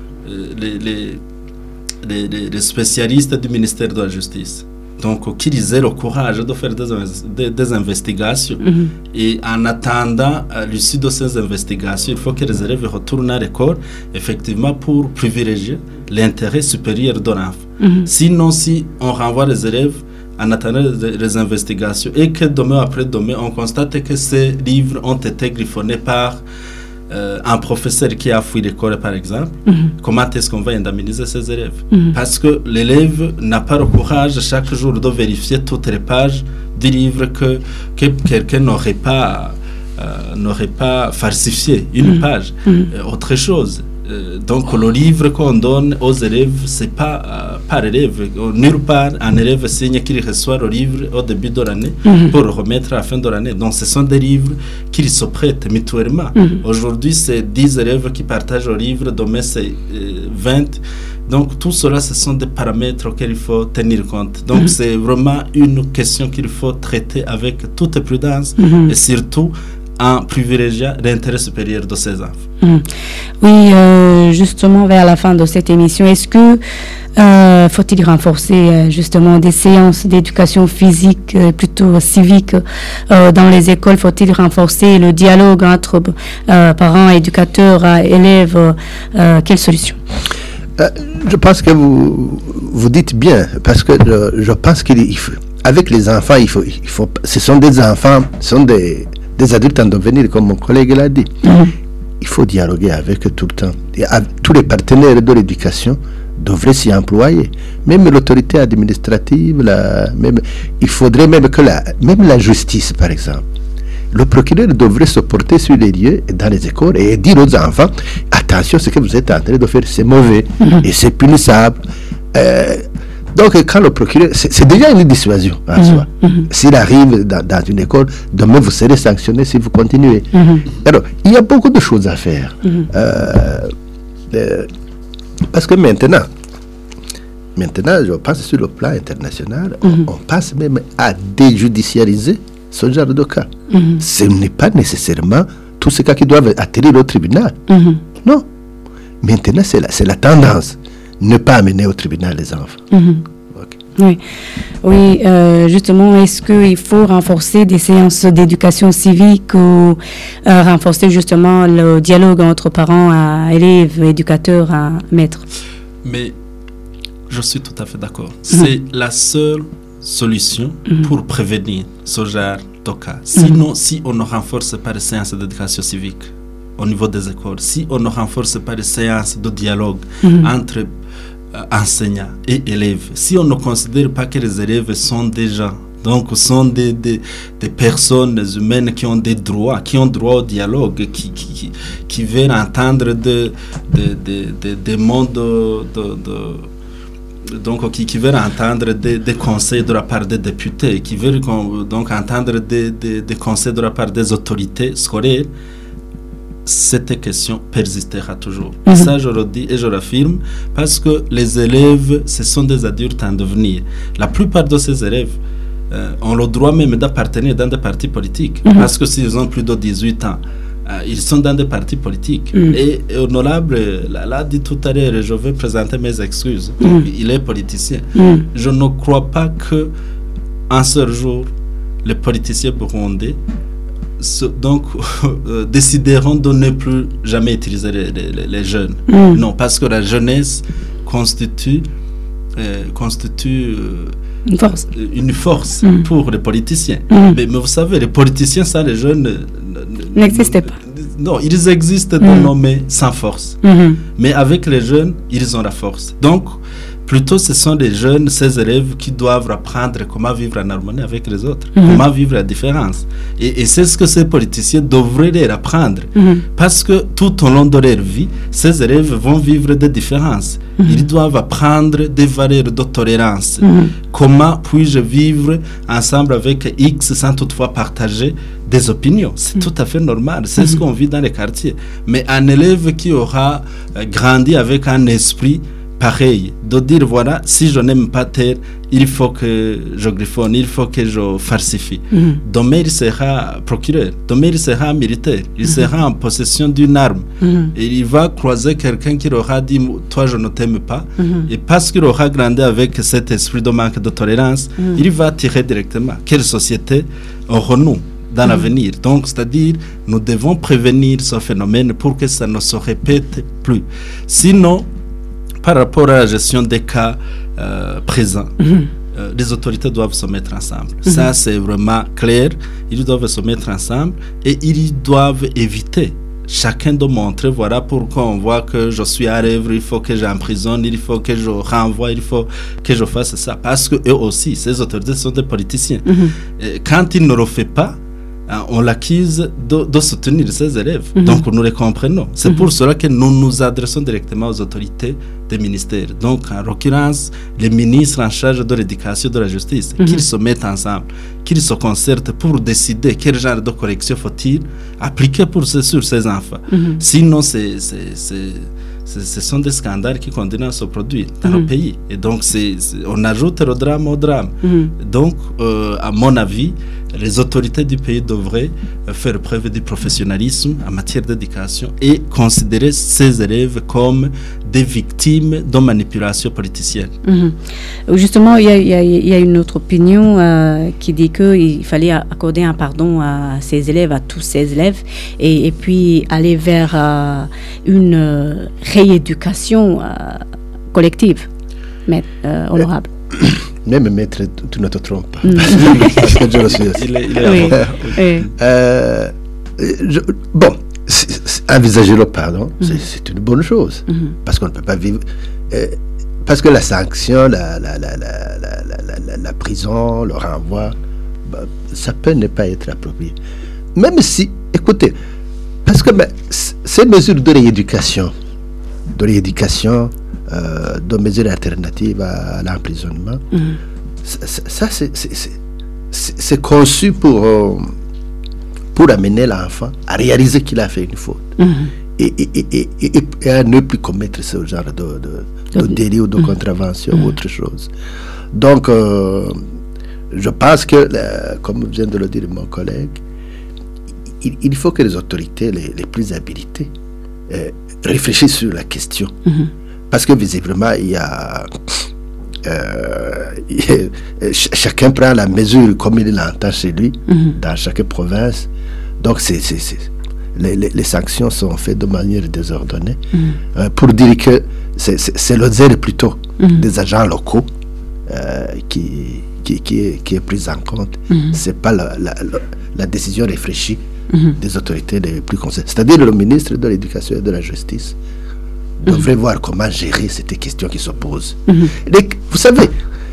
les spécialistes du ministère de la Justice, donc qu'ils aient le courage de faire des investigations. Et en attendant l'issue de ces investigations, il faut que les élèves retournent à l'école, effectivement, pour privilégier l'intérêt supérieur de l'enfant. Sinon, si on renvoie les élèves en attendant les investigations et que demain après demain, on constate que ces livres ont été griffonnés par un professeur qui a fui l'école, par exemple, comment est-ce qu'on va indemniser ces élèves? Parce que l'élève n'a pas le courage chaque jour de vérifier toutes les pages du livre que quelqu'un n'aurait pas falsifié une page. Autre chose. Donc le livre qu'on donne aux élèves, c'est pas par élève. Nulle part un élève signe qu'il reçoit le livre au début de l'année pour le remettre à la fin de l'année. Donc ce sont des livres qu'ils se prêtent mutuellement. Aujourd'hui c'est 10 élèves qui partagent le livre, demain c'est 20. Donc tout cela, ce sont des paramètres auxquels il faut tenir compte. Donc c'est vraiment une question qu'il faut traiter avec toute prudence et surtout en privilégiant l'intérêt supérieur de ces enfants. Oui, justement vers la fin de cette émission, est-ce que faut-il renforcer justement des séances d'éducation physique, plutôt civique dans les écoles? Faut-il renforcer le dialogue entre parents, éducateurs, élèves? Quelle solution? Je pense que vous dites bien, parce que je pense qu'avec les enfants, ce sont des enfants, ce sont des adultes en devenir, comme mon collègue l'a dit. Il faut dialoguer avec eux tout le temps. Et tous les partenaires de l'éducation devrait s'y employer. Même l'autorité administrative, il faudrait même que même la justice, par exemple. Le procureur devrait se porter sur les lieux, dans les écoles, et dire aux enfants, attention, ce que vous êtes en train de faire, c'est mauvais, et c'est punissable. Donc, quand le procureur, c'est déjà une dissuasion en soi. S'il arrive dans une école, demain vous serez sanctionné si vous continuez. Alors, il y a beaucoup de choses à faire. Parce que maintenant, je pense sur le plan international, on passe même à déjudiciariser ce genre de cas. Ce n'est pas nécessairement tous ces cas qui doivent atterrir au tribunal. Non. Maintenant, c'est la tendance. Ne pas amener au tribunal les enfants. Okay. Oui, justement, est-ce qu'il faut renforcer des séances d'éducation civique ou renforcer justement le dialogue entre parents, élèves, éducateurs, maîtres? Mais je suis tout à fait d'accord. C'est la seule solution pour prévenir ce genre de cas. Sinon, si on ne renforce pas les séances d'éducation civique au niveau des écoles, si on ne renforce pas les séances de dialogue entre enseignants et élèves, si on ne considère pas que les élèves sont des gens, donc sont des personnes humaines qui ont des droits, qui ont droit au dialogue, qui veulent entendre des mondes donc qui veulent entendre des conseils de la part des députés, qui veulent donc entendre des conseils de la part des autorités scolaires, cette question persistera toujours. Et ça, je le dis et je l'affirme, parce que les élèves, ce sont des adultes en devenir. La plupart de ces élèves ont le droit même d'appartenir dans des partis politiques, parce que s'ils ont plus de 18 ans, ils sont dans des partis politiques. Et Honorable l'a dit tout à l'heure, je vais présenter mes excuses. Il est politicien. Je ne crois pas que un seul jour, les politiciens burundais décideront de ne plus jamais utiliser les jeunes. Non, parce que la jeunesse constitue une force pour les politiciens. Mais vous savez, les politiciens, ça, les jeunes n'existaient pas. Non, ils existent mais sans force. Mais avec les jeunes, ils ont la force. Donc, plutôt, ce sont les jeunes, ces élèves qui doivent apprendre comment vivre en harmonie avec les autres, comment vivre la différence. Et c'est ce que ces politiciens devraient leur apprendre. Parce que tout au long de leur vie, ces élèves vont vivre des différences. Ils doivent apprendre des valeurs de tolérance. Comment puis-je vivre ensemble avec X sans toutefois partager des opinions? C'est tout à fait normal. C'est ce qu'on vit dans les quartiers. Mais un élève qui aura grandi avec un esprit pareil, de dire voilà, si je n'aime pas tel, il faut que je griffonne, il faut que je falsifie. Demain il sera procureur, demain il sera militaire, il sera en possession d'une arme, et il va croiser quelqu'un qui aura dit toi je ne t'aime pas, et parce qu'il aura grandi avec cet esprit de manque de tolérance, il va tirer directement. Quelle société aurons-nous dans l'avenir? Donc, c'est-à-dire, nous devons prévenir ce phénomène pour que ça ne se répète plus. Sinon, par rapport à la gestion des cas présents, les autorités doivent se mettre ensemble. Ça, c'est vraiment clair. Ils doivent se mettre ensemble et ils doivent éviter. Chacun doit montrer, voilà pourquoi on voit que je suis à l'œuvre, il faut que j'emprisonne, il faut que je renvoie, il faut que je fasse ça. Parce que eux aussi, ces autorités sont des politiciens. Et quand ils ne le font pas, on l'accuse de soutenir ses élèves. Donc nous les comprenons. C'est pour cela que nous nous adressons directement aux autorités des ministères. Donc en l'occurrence, les ministres en charge de l'éducation et de la justice, qu'ils se mettent ensemble, qu'ils se concertent pour décider quel genre de correction faut-il appliquer sur ces enfants. Sinon, ce sont des scandales qui continuent à se produire dans le pays. Et donc, on ajoute le drame au drame. Donc, à mon avis, les autorités du pays devraient faire preuve de professionnalisme en matière d'éducation et considérer ces élèves comme des victimes de manipulation politicienne. Justement, il y a une autre opinion qui dit qu'il fallait accorder un pardon à ces élèves, à tous ces élèves, et puis aller vers une rééducation collective, mais honorable. Même maître, tu ne te trompes pas. Parce que je le suis aussi. Bon, envisager le pardon, c'est une bonne chose. Parce qu'on ne peut pas vivre. parce que la sanction, la prison, le renvoi, ça peut ne pas être approprié. Même si, écoutez, parce que ces mesures de rééducation, de mesures alternatives à l'emprisonnement, ça c'est conçu pour amener l'enfant à réaliser qu'il a fait une faute et à ne plus commettre ce genre de délit ou de contravention ou autre chose. Donc, je pense que, comme vient de le dire mon collègue, il faut que les autorités les plus habilitées réfléchissent sur la question. Parce que visiblement, chacun prend la mesure comme il l'entend chez lui, dans chaque province. Donc, les sanctions sont faites de manière désordonnée pour dire que c'est le zèle plutôt des agents locaux qui est prise en compte. C'est pas la décision réfléchie des autorités les plus concernées. C'est-à-dire le ministre de l'Éducation et de la Justice devrait voir comment gérer cette question qui se pose. Vous savez,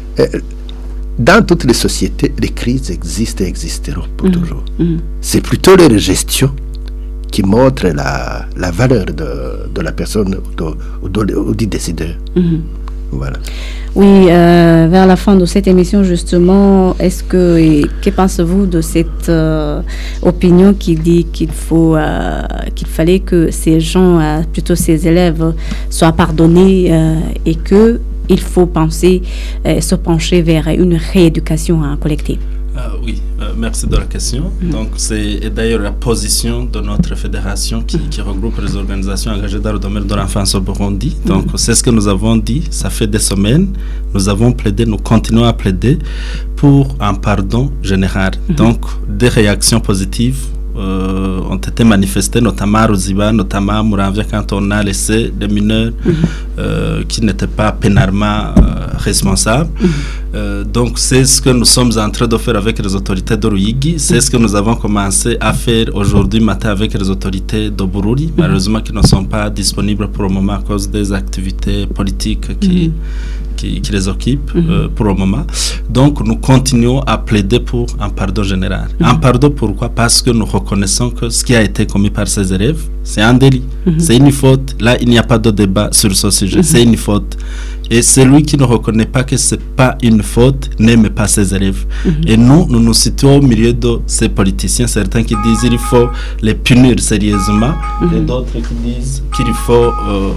dans toutes les sociétés, les crises existent et existeront pour toujours. C'est plutôt leur gestion qui montre la valeur de la personne ou du décideur. Voilà. Oui, vers la fin de cette émission, justement, que pensez-vous de cette opinion qui dit qu'il fallait que ces gens, plutôt ces élèves, soient pardonnés et qu'il faut se pencher vers une rééducation collective? Oui, merci de la question. Donc, c'est d'ailleurs la position de notre fédération qui regroupe les organisations engagées dans le domaine de l'enfance au Burundi. Donc, c'est ce que nous avons dit, ça fait des semaines. Nous avons plaidé, nous continuons à plaider pour un pardon général. Donc, des réactions positives ont été manifestées, notamment à Ruziba, notamment à Muramvya, quand on a laissé des mineurs qui n'étaient pas pénalement responsables. Donc c'est ce que nous sommes en train de faire avec les autorités de Ruyigi, c'est ce que nous avons commencé à faire aujourd'hui matin avec les autorités de Bururi, malheureusement qui ne sont pas disponibles pour le moment à cause des activités politiques qui les occupent pour le moment. Donc nous continuons à plaider pour un pardon général. Un pardon pourquoi? Parce que nous reconnaissons que ce qui a été commis par ces élèves, c'est un délit, c'est une faute. Là, il n'y a pas de débat sur ce sujet, c'est une faute. Et celui qui ne reconnaît pas que ce n'est pas une faute n'aime pas ses élèves. Et nous nous situons au milieu de ces politiciens, certains qui disent qu'il faut les punir sérieusement, et d'autres qui disent qu'il faut...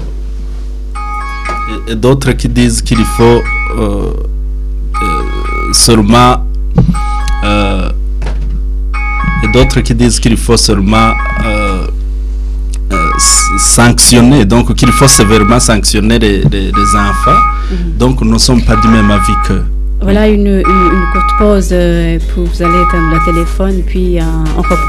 et d'autres qui disent qu'il faut seulement sanctionner, donc qu'il faut sévèrement sanctionner les enfants. Donc nous ne sommes pas du même avis qu'eux. Voilà une courte pause, vous allez éteindre le téléphone, puis on reprend.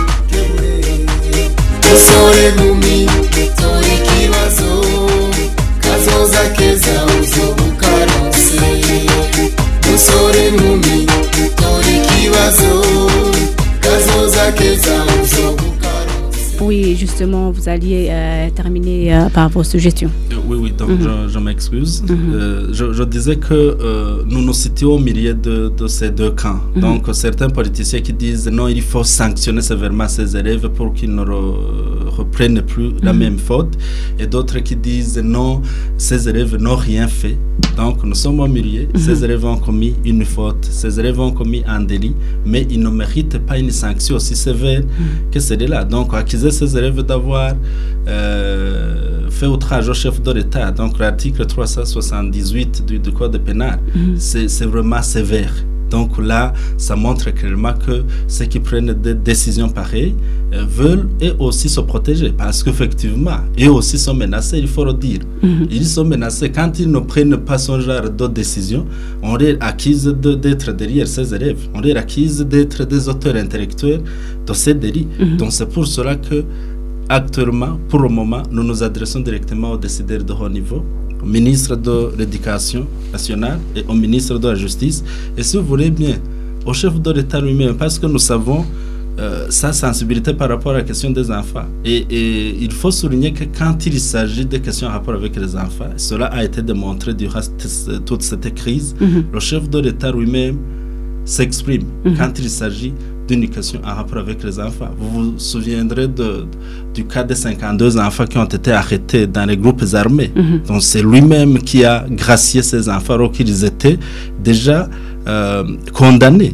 Oui, justement, vous alliez terminer par vos suggestions. Oui, donc je m'excuse. Je disais que nous nous situons au milieu de ces deux camps. Donc, certains politiciens qui disent non, il faut sanctionner sévèrement ces élèves pour qu'ils ne reprennent plus la même faute. Et d'autres qui disent non, ces élèves n'ont rien fait. Donc, nous sommes au milieu. Ces élèves ont commis une faute. Ces élèves ont commis un délit, mais ils ne méritent pas une sanction aussi sévère que celle-là. Donc, accuser ces élèves d'avoir fait outrage au chef de l'État, donc l'article 378 du Code pénal, c'est vraiment sévère. Donc là, ça montre clairement que ceux qui prennent des décisions pareilles veulent et aussi se protéger, parce qu'effectivement, eux aussi sont menacés, il faut le dire. Ils sont menacés quand ils ne prennent pas ce genre de décision. On les accuse d'être derrière ces élèves, on les accuse d'être des auteurs intellectuels de ces délits. Donc c'est pour cela que actuellement, pour le moment, nous nous adressons directement aux décideurs de haut niveau, au ministre de l'Éducation nationale et au ministre de la Justice, et si vous voulez bien, au chef de l'État lui-même, parce que nous savons sa sensibilité par rapport à la question des enfants. Et il faut souligner que quand il s'agit de questions en rapport avec les enfants, cela a été démontré durant toute cette crise, le chef de l'État lui-même s'exprime quand il s'agit d'une question en rapport avec les enfants. Vous vous souviendrez du cas des 52 enfants qui ont été arrêtés dans les groupes armés. Donc c'est lui-même qui a gracié ces enfants alors qu'ils étaient déjà condamnés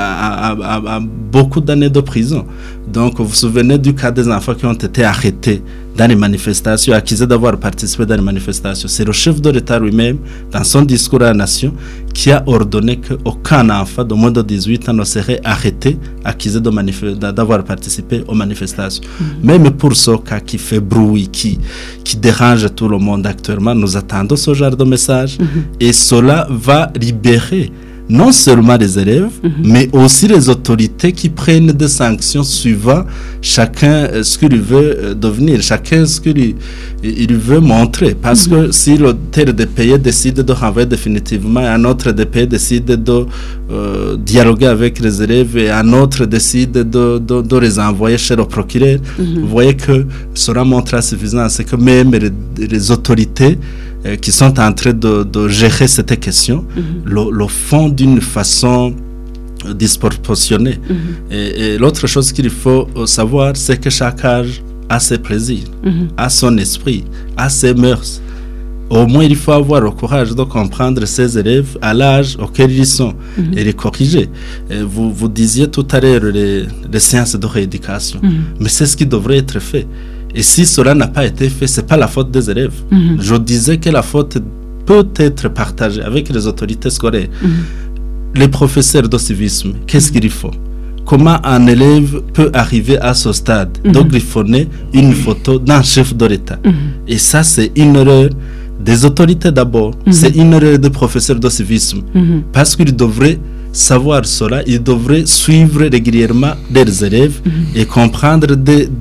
à beaucoup d'années de prison. Donc vous vous souvenez du cas des enfants qui ont été arrêtés dans les manifestations, accusés d'avoir participé dans les manifestations. C'est le chef de l'État lui-même, dans son discours à la nation, qui a ordonné qu'aucun enfant de moins de 18 ans ne serait arrêté, accusé d'avoir participé aux manifestations. Même pour ce cas qui fait bruit, qui dérange tout le monde actuellement, nous attendons ce genre de message et cela va libérer non seulement les élèves, mais aussi les autorités qui prennent des sanctions suivant chacun ce qu'il veut devenir, chacun ce qu'il veut montrer. Parce que si le tel des pays décide de renvoyer définitivement, un autre des pays décide de dialoguer avec les élèves et un autre décide de les envoyer chez le procureur, vous voyez que cela montre suffisant, c'est que même les autorités qui sont en train de gérer cette question, le font d'une façon disproportionnée. Et l'autre chose qu'il faut savoir, c'est que chaque âge a ses plaisirs, a son esprit, a ses mœurs. Au moins, il faut avoir le courage de comprendre ses élèves à l'âge auquel ils sont et les corriger. Et vous disiez tout à l'heure les séances de rééducation, mais c'est ce qui devrait être fait. Et si cela n'a pas été fait, ce n'est pas la faute des élèves. Je disais que la faute peut être partagée avec les autorités scolaires. Les professeurs de civisme, qu'est-ce qu'il faut? Comment un élève peut arriver à ce stade de griffonner une photo d'un chef de l'État? Et ça, c'est une erreur des autorités d'abord, c'est une erreur des professeurs de civisme. Parce qu'ils devraient savoir cela, ils devraient suivre régulièrement leurs élèves et comprendre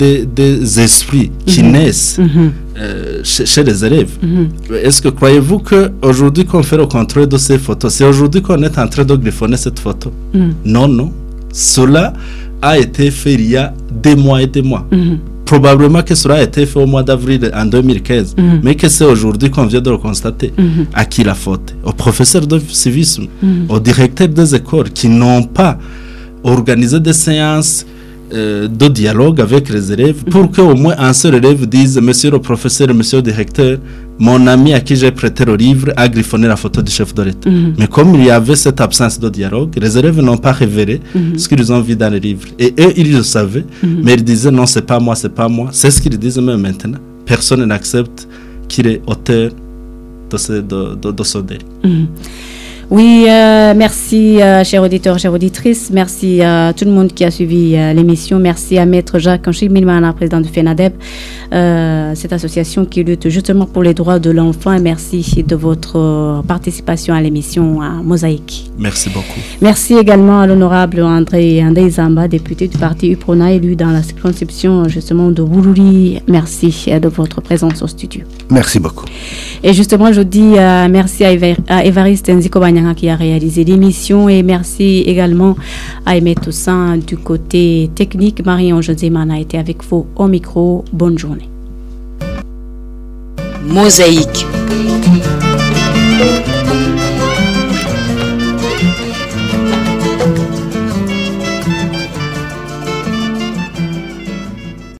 des esprits qui naissent chez les élèves. Est-ce que croyez-vous qu'aujourd'hui qu'on fait le contrôle de ces photos, c'est aujourd'hui qu'on est en train de griffonner cette photo? Non. Cela a été fait il y a des mois et des mois. Probablement que cela a été fait au mois d'avril en 2015, mais que c'est aujourd'hui qu'on vient de le constater. À qui la faute? Aux professeurs de civisme, aux directeurs des écoles qui n'ont pas organisé des séances de dialogue avec les élèves pour qu'au moins un seul élève dise: monsieur le professeur, monsieur le directeur, mon ami à qui j'ai prêté le livre a griffonné la photo du chef de l'État. Mais comme il y avait cette absence de dialogue, les élèves n'ont pas révélé ce qu'ils ont vu dans le livre. Et eux, ils le savaient, mais ils disaient: non, c'est pas moi. C'est ce qu'ils disent même maintenant. Personne n'accepte qu'il est auteur de ce délit. Oui, merci chers auditeurs, chères auditrices. Merci à tout le monde qui a suivi l'émission. Merci à Maître Jacques Kanchik Milmana, président du FENADEB, cette association qui lutte justement pour les droits de l'enfant. Et merci de votre participation à l'émission à Mosaïque. Merci beaucoup. Merci également à l'honorable André Zamba, député du parti UPRONA, élu dans la circonscription justement de Woulouri. Merci de votre présence au studio. Merci beaucoup. Et justement, je dis merci à Évariste Nzikobanya qui a réalisé l'émission, et merci également à Aimé Toussaint du côté technique. Marie-Ange Zeman a été avec vous au micro. Bonne journée. Mosaïque.